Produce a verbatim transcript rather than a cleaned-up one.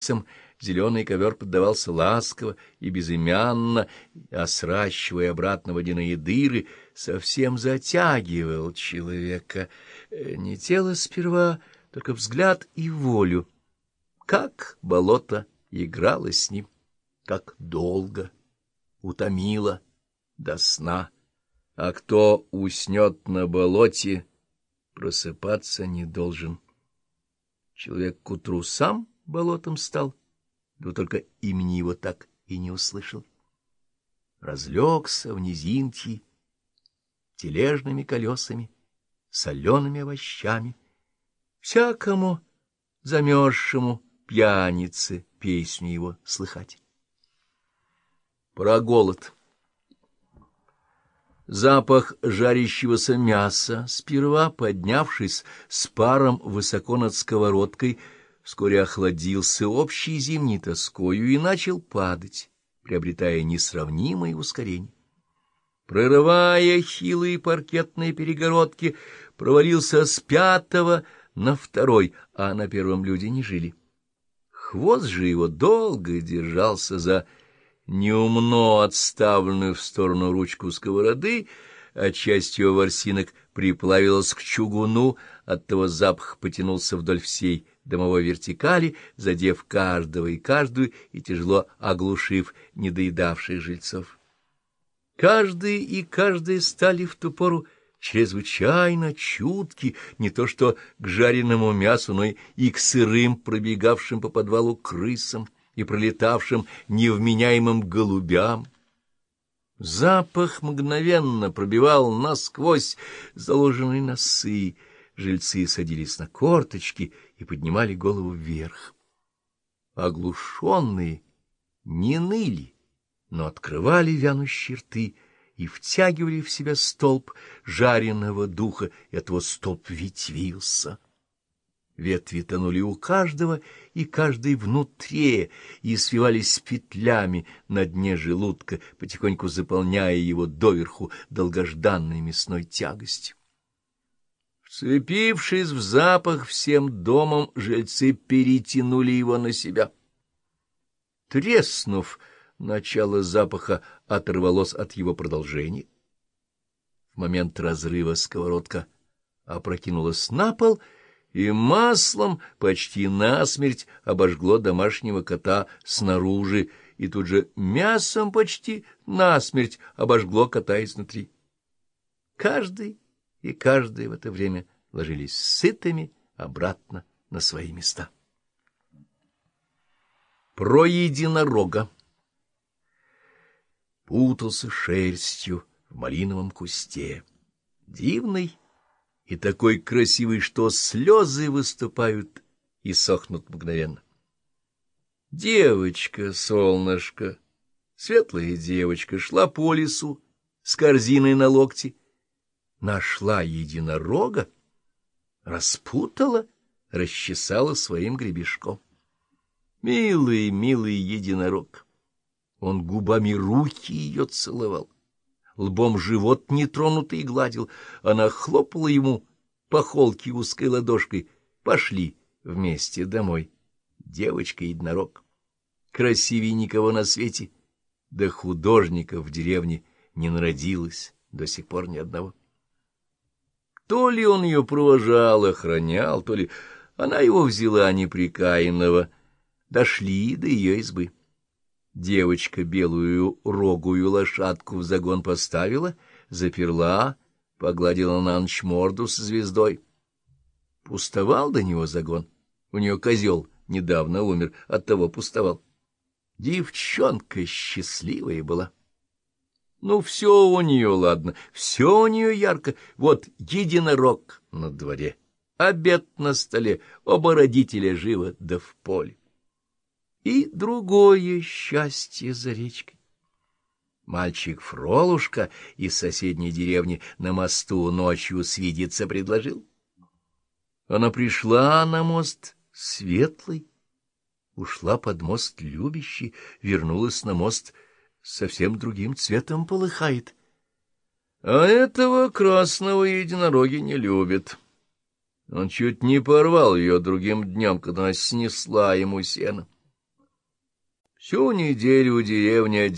месяцем зеленый ковер поддавался ласково и безымянно, а сращивая обратно водяные дыры, совсем затягивал человека. Не тело сперва, только взгляд и волю. Как болото играло с ним, как долго, утомило до сна. А кто уснет на болоте, просыпаться не должен. Человек к утру сам болотом стал, да только имени его так и не услышал. Разлегся в низинке тележными колесами, солеными овощами. Всякому замерзшему пьянице песню его слыхать. Про голод. Запах жарящегося мяса, сперва поднявшись с паром высоко над сковородкой, вскоре охладился общей зимней тоскою и начал падать, приобретая несравнимое ускорение. Прорывая хилые паркетные перегородки, провалился с пятого на второй, а на первом люди не жили. Хвост же его долго держался за неумно отставленную в сторону ручку сковороды, а часть его ворсинок приплавилась к чугуну, оттого запах потянулся вдоль всей дымовой вертикали, задев каждого и каждую и тяжело оглушив недоедавших жильцов. Каждый и каждая стали в ту пору чрезвычайно чутки не то что к жареному мясу, но и к сырым, пробегавшим по подвалу крысам и пролетавшим невменяемым голубям. Запах мгновенно пробивал насквозь заложенные носы. Жильцы садились на корточки и поднимали голову вверх. Оглушенные не ныли, но открывали вянущие рты и втягивали в себя столб жареного духа, и оттого столб ветвился. Ветви тонули у каждого и каждой внутри и свивались петлями на дне желудка, потихоньку заполняя его доверху долгожданной мясной тягостью. Вцепившись в запах всем домом, жильцы перетянули его на себя. Треснув, начало запаха оторвалось от его продолжения. В момент разрыва сковородка опрокинулась на пол, и маслом почти насмерть обожгло домашнего кота снаружи, и тут же мясом почти насмерть обожгло кота изнутри. Каждый и каждая в это время ложились сытыми обратно на свои места. Про единорога. Путался шерстью в малиновом кусте, дивный и такой красивый, что слезы выступают и сохнут мгновенно. Девочка, солнышко, светлая девочка, шла по лесу с корзиной на локте, нашла единорога, распутала, расчесала своим гребешком. Милый, милый единорог! Он губами руки ее целовал, лбом живот нетронутый гладил, она хлопала ему по холке узкой ладошкой. Пошли вместе домой, девочка-единорог. Красивей никого на свете, да художников в деревне не народилось до сих пор ни одного. То ли он ее провожал, охранял, то ли она его взяла неприкаянного. Дошли до ее избы. Девочка белую рогую лошадку в загон поставила, заперла, погладила на ночь морду со звездой. Пустовал до него загон. У нее козел недавно умер, оттого пустовал. Девчонка счастливая была. Ну, все у нее ладно, все у нее ярко. Вот единорог на дворе, обед на столе, оба родителя живы да в поле. И другое счастье за речкой. Мальчик Фролушка из соседней деревни на мосту ночью свидеться предложил. Она пришла на мост светлый, ушла под мост любящий, вернулась на мост совсем другим цветом полыхает. А этого красного единороги не любит. Он чуть не порвал ее другим днем, когда она снесла ему сено. Всю неделю деревня